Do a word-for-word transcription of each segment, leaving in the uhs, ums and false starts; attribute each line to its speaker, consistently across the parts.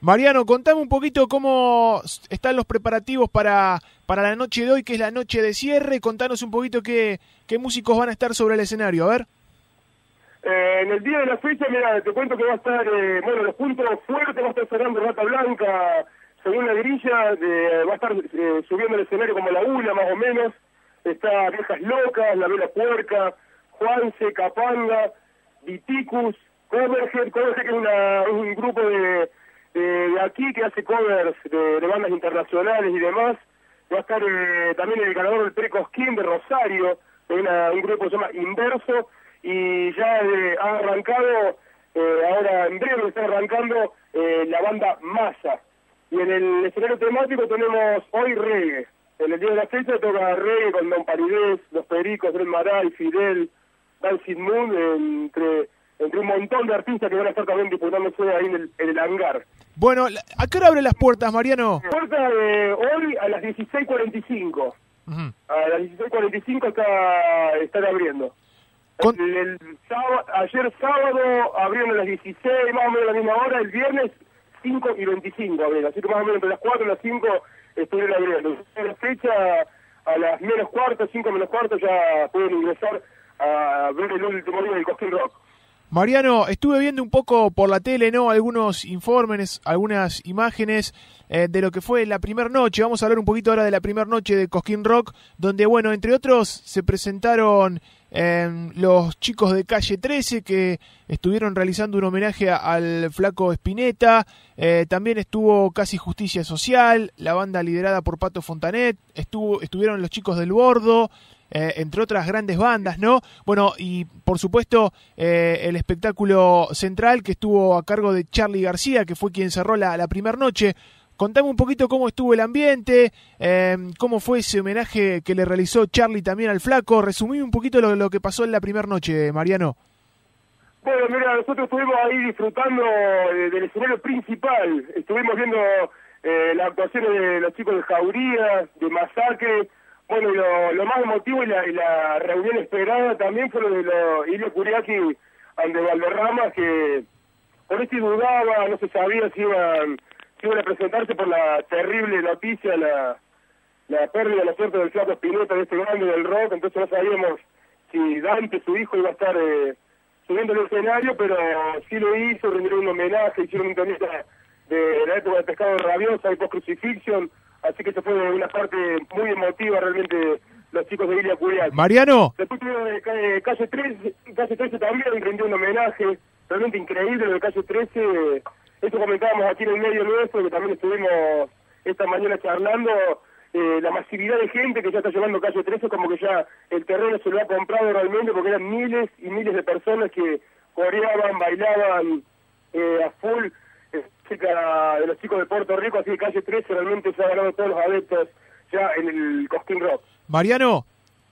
Speaker 1: Mariano, contame un poquito cómo están los preparativos para, para la noche de hoy, que es la noche de cierre. Contanos un poquito qué, qué músicos van a estar sobre el escenario, a ver.
Speaker 2: Eh, en el día de la fecha, mira, te cuento que va a estar, eh, bueno, los puntos fuertes va a estar sonando Rata Blanca, según la grilla, de, va a estar eh, subiendo el escenario como la ULA, más o menos. Está Viejas Locas, La Vela Puerca, Juanse, Capanga, Viticus, Coverhead, Coverhead que es, una, es un grupo de, de, de aquí que hace covers de, de bandas internacionales y demás. Va a estar eh, también el ganador del Premio Cosquín de Rosario, de una, un grupo que se llama Inverso, y ya eh, ha arrancado, eh, ahora en breve está arrancando eh, la banda Masa. Y en el escenario temático tenemos hoy reggae. En el día de la fecha toca reggae con Don Paridés, Los Pericos, Dred Maray, Fidel, Dancing Moon, entre, entre un montón de artistas que van a estar también disputándose ahí en el, en el hangar.
Speaker 1: Bueno, ¿a qué hora abren las puertas, Mariano?
Speaker 2: Puerta de hoy a las dieciséis cuarenta y cinco. Uh-huh. A las dieciséis cuarenta y cinco está, están abriendo. Con... El, el sábado, ayer sábado abrieron a las dieciséis, más o menos a la misma hora. El viernes cinco y veinticinco abrieron, así que más o menos entre las cuatro y las cinco estuvieron abriendo. En la fecha, a las menos cuarto, cinco menos cuarto, ya pueden ingresar a ver el último día del Cosquín Rock.
Speaker 1: Mariano, estuve viendo un poco por la tele, ¿no? Algunos informes, algunas imágenes eh, de lo que fue la primera noche. Vamos a hablar un poquito ahora de la primera noche de Cosquín Rock, donde, bueno, entre otros se presentaron eh, los chicos de Calle trece que estuvieron realizando un homenaje a, al Flaco Spinetta. Eh, también estuvo Casi Justicia Social, la banda liderada por Pato Fontanet. Estuvo, estuvieron los chicos del Bordo. Eh, entre otras grandes bandas, ¿no? Bueno, y por supuesto eh, el espectáculo central que estuvo a cargo de Charly García, que fue quien cerró la, la primera noche. Contame un poquito cómo estuvo el ambiente, eh, cómo fue ese homenaje que le realizó Charly también al Flaco. Resumí un poquito lo, lo que pasó en la primera noche, Mariano.
Speaker 2: Bueno, mira, nosotros estuvimos ahí disfrutando de, del escenario principal. Estuvimos viendo eh, las actuaciones de los chicos de Jauría, de Masacre. Bueno, y lo, lo más emotivo y la, y la reunión esperada también fue lo de los Ilya Kuriaki ante Valderrama, que por eso dudaba, no se sabía si iban, si iban a presentarse por la terrible noticia, la, la pérdida, ¿no es cierto?, del Flaco Spinetta, de este grande del rock. Entonces no sabíamos si Dante, su hijo, iba a estar eh, subiendo el escenario, pero sí lo hizo, rindieron un homenaje, hicieron un temita de la época de Pescado Rabiosa y Post-Crucifixion. Así que eso fue una parte muy emotiva realmente los chicos de Ilya Kuriaki.
Speaker 1: Mariano.
Speaker 2: Después tuvimos de Calle trece, Calle trece también rindió un homenaje realmente increíble lo de Calle trece. Eso comentábamos aquí en el medio nuestro, que también estuvimos esta mañana charlando, eh, la masividad de gente que ya está llevando Calle trece, como que ya el terreno se lo ha comprado realmente, porque eran miles y miles de personas que coreaban, bailaban eh, a full. De los chicos de Puerto Rico, así que Calle trece realmente se ha ganado todos los adeptos ya en el Cosquín Rock.
Speaker 1: Mariano,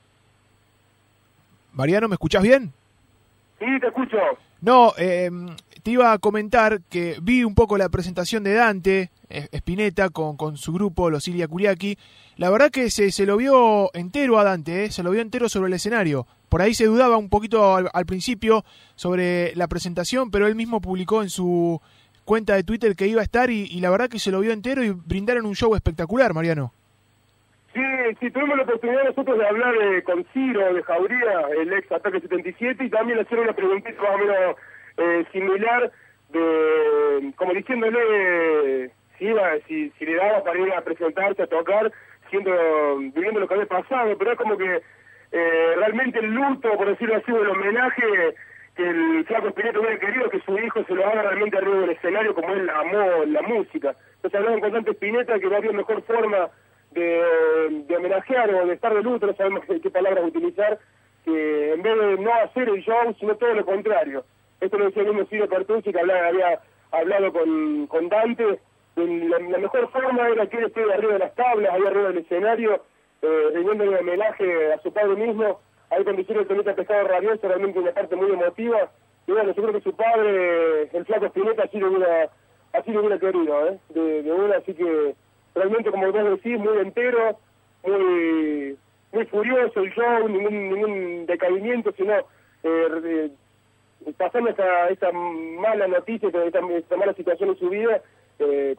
Speaker 1: Mariano, ¿me escuchás bien?
Speaker 2: Sí, te escucho.
Speaker 1: No, eh, te iba a comentar que vi un poco la presentación de Dante eh, Spinetta con, con su grupo, los Ilya Kuriaki. La verdad que se, se lo vio entero a Dante, eh, se lo vio entero sobre el escenario. Por ahí se dudaba un poquito al, al principio sobre la presentación, pero él mismo publicó en su cuenta de Twitter que iba a estar y, y la verdad que se lo vio entero y brindaron un show espectacular, Mariano.
Speaker 2: Sí, sí, tuvimos la oportunidad nosotros de hablar eh, con Ciro de Jauría, el ex Ataque setenta y siete, y también hacer una preguntita más o menos eh, similar, de como diciéndole si iba, si, si le daba para ir a presentarse, a tocar, siendo viviendo lo que había pasado, pero es como que eh, realmente el luto, por decirlo así, el homenaje que el Flaco Spinetta hubiera querido que su hijo se lo haga realmente arriba del escenario como él amó la música. Entonces hablaban con Dante Spinetta que no había mejor forma de, de homenajear o de estar de luto, no sabemos qué, qué palabras utilizar, que en vez de no hacer el show, sino todo lo contrario. Esto lo decía el mismo Ciro Pertucci, que hablaba, había hablado con, con Dante. La, la mejor forma era que él esté arriba de las tablas, ahí arriba del escenario, eh, rindiendo un homenaje a su padre mismo. Ahí cuando hicieron el temita Pescado Rabioso, realmente una parte muy emotiva. Y bueno, yo creo que su padre, el Flaco Spinetta, así lo hubiera, así lo hubiera querido, ¿eh? De, de una, así que realmente, como vos decís, muy entero, muy muy furioso el show, ningún ningún decaimiento, sino eh, pasando esta, esta mala noticia, esta, esta mala situación en su vida, eh,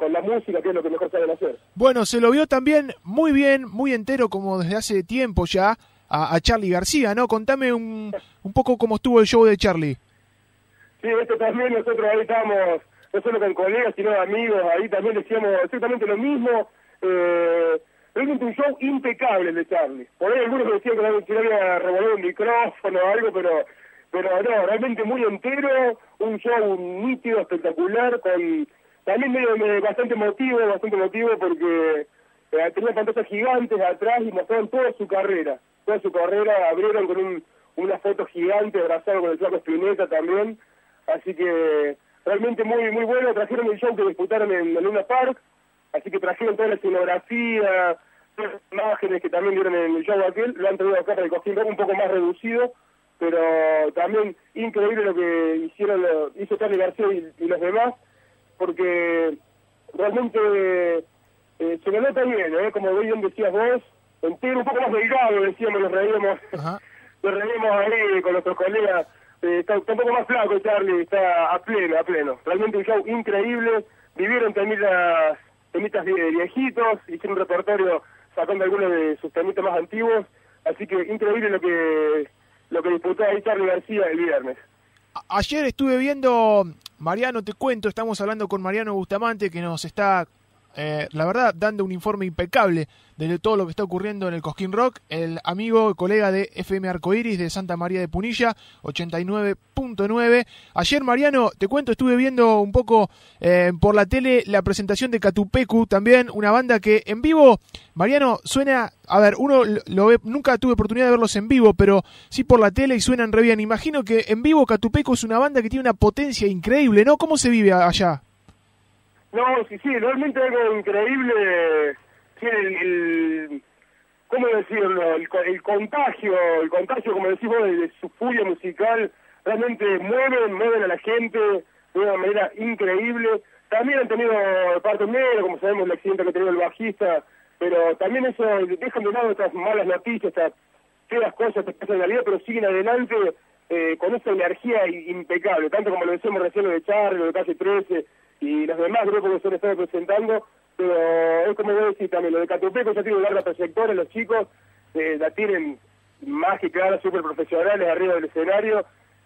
Speaker 2: con la música, que es lo que mejor saben hacer.
Speaker 1: Bueno, se lo vio también muy bien, muy entero, como desde hace tiempo ya, a, a Charly García, ¿no? Contame un, un poco cómo estuvo el show de Charly.
Speaker 2: Sí, esto también nosotros ahí estamos, no solo con colegas, sino amigos, ahí también decíamos exactamente lo mismo. Eh, realmente un show impecable el de Charly. Por ahí algunos decían que no, que no había revolvido un micrófono o algo, pero pero no, realmente muy entero, un show nítido, espectacular, con también medio, medio, bastante emotivo, bastante emotivo porque eh, tenía pantallas gigantes atrás y mostraron toda su carrera, toda su carrera, abrieron con un, una foto gigante abrazado con el Flaco Spinetta también, así que realmente muy muy bueno. Trajeron el show que disputaron en, en Luna Park, así que trajeron toda la escenografía, todas las imágenes que también dieron en el show aquel, lo han traído acá para el Cosquín Rock un poco más reducido, pero también increíble lo que hicieron, lo, hizo Charly García y, y los demás, porque realmente eh, se lo nota bien, ¿eh? Como bien decías vos, entero, un poco más delgado, decíamos, nos reíamos, nos reíamos ahí con nuestros colegas, eh, está, está un poco más flaco Charly, está a pleno, a pleno, realmente un show increíble, vivieron temitas, temitas de viejitos, hicieron un repertorio sacando algunos de sus temitas más antiguos, así que increíble lo que lo que disputó ahí Charly García el viernes.
Speaker 1: Ayer estuve viendo, Mariano, te cuento, estamos hablando con Mariano Bustamante, que nos está, eh, la verdad, dando un informe impecable de todo lo que está ocurriendo en el Cosquín Rock, el amigo, colega de F M Arcoiris de Santa María de Punilla, ochenta y nueve punto nueve. Ayer, Mariano, te cuento, estuve viendo un poco eh, por la tele la presentación de Catupecu, también una banda que en vivo, Mariano, suena, a ver, uno lo ve, nunca tuve oportunidad de verlos en vivo, pero sí por la tele y suenan re bien. Imagino que en vivo Catupecu es una banda que tiene una potencia increíble, ¿no? ¿Cómo se vive allá?
Speaker 2: No, sí, sí, realmente algo increíble. Sí, el, el, ¿cómo decirlo? El, el contagio, el contagio, como decís vos, de, de su furia musical, realmente mueven, mueven a la gente de una manera increíble. También han tenido parte negra, como sabemos, el accidente que ha tenido el bajista, pero también eso, dejan de lado estas malas noticias, estas feas cosas que pasan en la vida, pero siguen adelante eh, con esa energía impecable, tanto como lo decíamos recién, lo de Charly, lo de Calle trece y los demás grupos que se han estado presentando. Pero es como voy a decir también, lo de Catupecu ya tiene una larga trayectoria, los chicos eh, la tienen más que clara, súper profesionales arriba del escenario,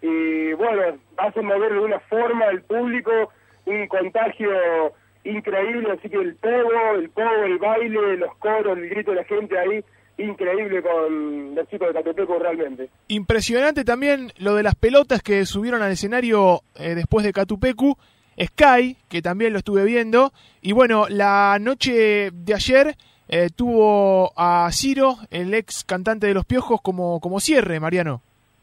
Speaker 2: y bueno, hacen mover de una forma el público, un contagio increíble, así que el pogo, el pogo, el baile, los coros, el grito de la gente ahí, increíble con los chicos de Catupecu realmente. Impresionante
Speaker 1: también lo de las pelotas que subieron al escenario eh, después de Catupecu, Sky, que también lo estuve viendo, y bueno, la noche de ayer eh, tuvo a Ciro, el ex cantante de Los Piojos, como como cierre, Mariano.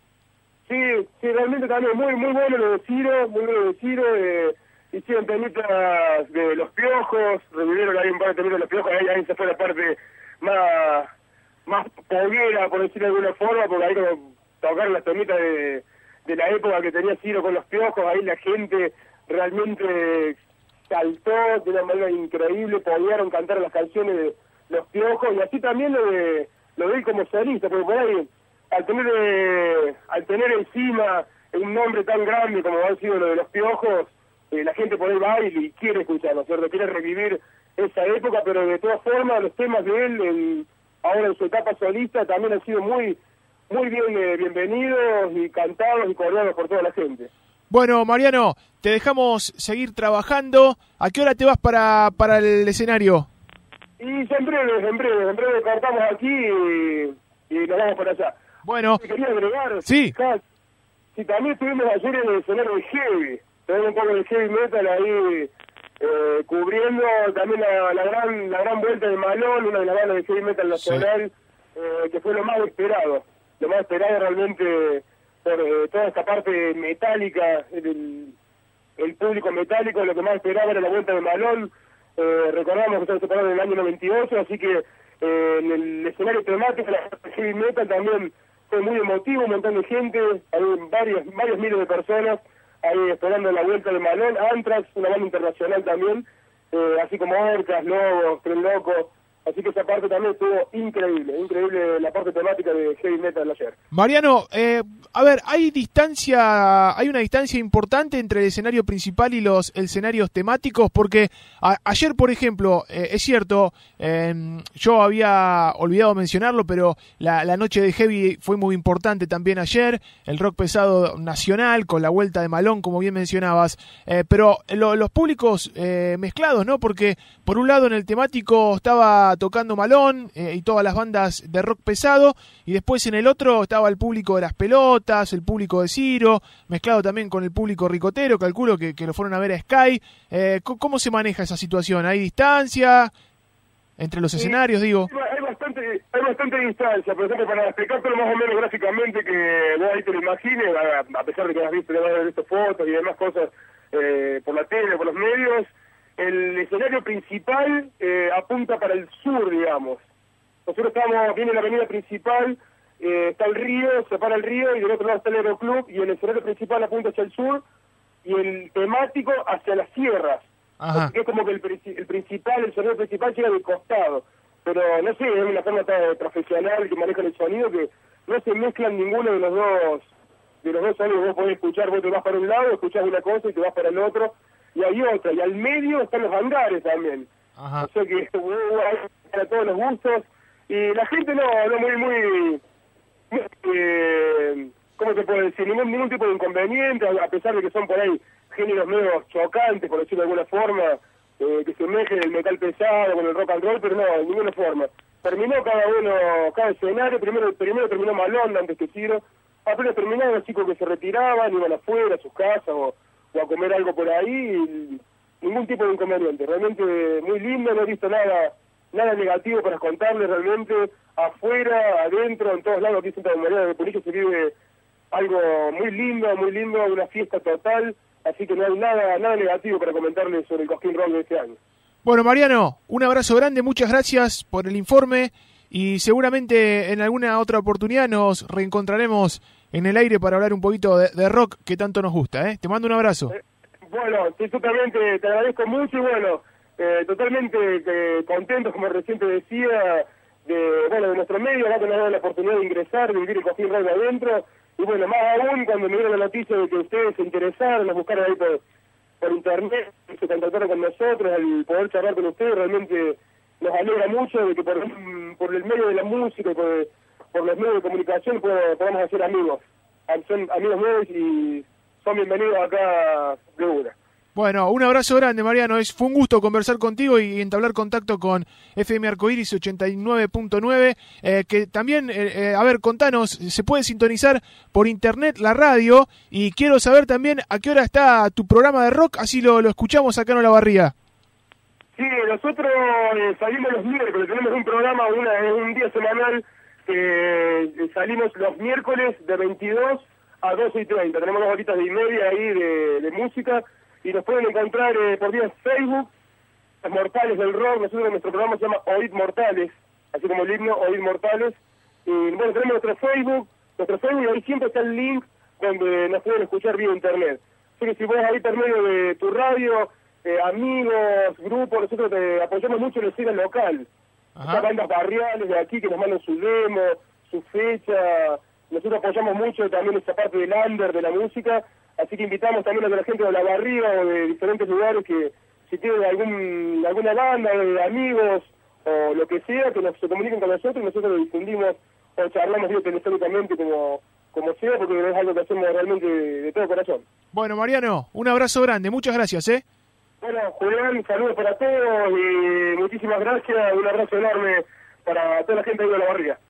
Speaker 2: Sí, sí, realmente también muy muy bueno lo de Ciro, muy bueno lo de Ciro, eh, hicieron temitas de Los Piojos, revivieron ahí un par de temitas de Los Piojos, ahí, ahí se fue la parte más, más poguera, por decirlo de alguna forma, porque ahí como tocaron las temitas de, de la época que tenía Ciro con Los Piojos, ahí la gente realmente saltó de una manera increíble, pudieron cantar las canciones de Los Piojos, y así también lo de lo de él como solista, porque por ahí, al tener eh, al tener encima un nombre tan grande como ha sido lo de Los Piojos, eh, la gente por ahí va y quiere escucharlo, ¿cierto? Quiere revivir esa época, pero de todas formas los temas de él, en, ahora en su etapa solista, también han sido muy, muy bien eh, bienvenidos y cantados y coreados por toda la gente.
Speaker 1: Bueno, Mariano, te dejamos seguir trabajando. ¿A qué hora te vas para, para el escenario?
Speaker 2: Y en breve, en breve, en breve cortamos aquí y, y nos vamos para allá.
Speaker 1: Bueno.
Speaker 2: Quería agregar,
Speaker 1: sí.
Speaker 2: Si también estuvimos ayer en el escenario de Heavy, tenemos un poco de Heavy Metal ahí eh, cubriendo también la, la gran la gran vuelta de Malón, una de las bandas de Heavy Metal nacional, sí. eh, que fue lo más esperado, lo más esperado realmente por eh, toda esta parte metálica, el, el público metálico, lo que más esperaba era la vuelta de Malón. Eh, recordamos que se separaron en el año noventa y ocho, así que eh, en el escenario temático, la Heavy Metal también fue muy emotivo, un montón de gente, hay varios, varios miles de personas ahí esperando la vuelta de Malón. Anthrax, una banda internacional también, eh, así como Orcas, Lobos, Tren Loco, Así que esa parte también estuvo increíble, increíble la parte temática de Heavy Metal ayer.
Speaker 1: Mariano, eh, a ver, hay distancia, hay una distancia importante entre el escenario principal y los escenarios temáticos, porque a, ayer, por ejemplo, eh, es cierto, eh, yo había olvidado mencionarlo, pero la, la noche de Heavy fue muy importante también ayer, el rock pesado nacional, con la vuelta de Malón, como bien mencionabas, eh, pero lo, los públicos eh, mezclados, ¿no? Porque por un lado en el temático estaba tocando Malón eh, y todas las bandas de rock pesado, y después en el otro estaba el público de Las Pelotas, el público de Ciro, mezclado también con el público ricotero, calculo que, que lo fueron a ver a Sky. Eh, ¿Cómo se maneja esa situación? ¿Hay distancia entre los sí, escenarios, digo?
Speaker 2: Hay bastante, hay bastante distancia, por ejemplo, para explicártelo más o menos gráficamente, que vos ahí te lo imagines, a, a pesar de que has visto, has visto fotos y demás cosas eh, por la tele, por los medios. El escenario principal eh, apunta para el sur, digamos. Nosotros estamos, viene la avenida principal, eh, está el río, se para el río y del otro lado está el aeroclub, y el escenario principal apunta hacia el sur y el temático hacia las sierras.
Speaker 1: Ajá.
Speaker 2: Así que es como que el, el principal, el escenario principal llega de costado. Pero no sé, es una forma tan profesional que manejan el sonido que no se mezclan ninguno de los dos de los dos sonidos. Vos podés escuchar, vos te vas para un lado, escuchás una cosa y te vas para el otro. Y hay otra, y al medio están los hangares también.
Speaker 1: Ajá.
Speaker 2: O sea que uh, hay para todos los gustos, y la gente no, no muy, muy, muy eh, ¿cómo se puede decir? Ningún, ningún tipo de inconveniente, a pesar de que son por ahí géneros medio chocantes, por decirlo de alguna forma, eh, que se mezclen el metal pesado con el rock and roll, pero no, de ninguna forma. Terminó cada uno, cada escenario, primero primero terminó Malón antes que Ciro, apenas terminaron los chicos que se retiraban, iban afuera a sus casas o o a comer algo por ahí, y ningún tipo de inconveniente. Realmente muy lindo, no he visto nada nada negativo para contarles. Realmente afuera, adentro, en todos lados aquí en Santa María de Polillo se vive algo muy lindo, muy lindo, una fiesta total, así que no hay nada nada negativo para comentarles sobre el Cosquín Rock de este año.
Speaker 1: Bueno, Mariano, un abrazo grande, muchas gracias por el informe, y seguramente en alguna otra oportunidad nos reencontraremos en el aire para hablar un poquito de, de rock que tanto nos gusta, ¿eh? Te mando un abrazo.
Speaker 2: Eh, bueno, sí, totalmente, te agradezco mucho, y bueno, eh, totalmente eh, contento, como recién te decía, de bueno de nuestro medio, acá que nos ha dado la oportunidad de ingresar, de vivir el Cosquín Rock adentro, y bueno, más aún cuando me dieron la noticia de que ustedes se interesaron, nos buscaron ahí por, por internet, se contactaron con nosotros, al poder charlar con ustedes, realmente nos alegra mucho de que por, por el medio de la música y por, por los medios de comunicación podamos hacer amigos. Son amigos nuevos y son bienvenidos acá de una.
Speaker 1: Bueno, un abrazo grande, Mariano. Es, fue un gusto conversar contigo y entablar contacto con F M Arcoiris ochenta y nueve punto nueve, eh, que también, eh, eh, a ver, contanos, se puede sintonizar por internet la radio, y quiero saber también a qué hora está tu programa de rock, así lo, lo escuchamos acá en Olavarría.
Speaker 2: Sí, nosotros eh, salimos los miércoles, tenemos un programa, una, un día semanal, que eh, salimos los miércoles de veintidós a doce y treinta, tenemos dos horitas y media ahí de, de música, y nos pueden encontrar eh, por vía Facebook, Los Mortales del Rock. Nosotros nuestro programa se llama Oíd Mortales, así como el himno Oíd Mortales, y bueno, tenemos nuestro Facebook, nuestro Facebook, y ahí siempre está el link donde nos pueden escuchar vía internet. Así que si vos ahí por medio de tu radio, eh, amigos, grupos, nosotros te apoyamos mucho en la escena local. Estas bandas barriales de aquí que nos mandan su demo, su fecha. Nosotros apoyamos mucho también esa parte del under, de la música, así que invitamos también a la gente de Olavarría o de diferentes lugares que si tienen algún alguna banda, de amigos o lo que sea, que nos se comuniquen con nosotros y nosotros lo difundimos o charlamos digo, telefónicamente como, como sea, porque es algo que hacemos realmente de, de todo corazón.
Speaker 1: Bueno, Mariano, un abrazo grande, muchas gracias, ¿eh?
Speaker 2: Bueno, Julián, saludos para todos y muchísimas gracias, un abrazo enorme para toda la gente de Olavarría.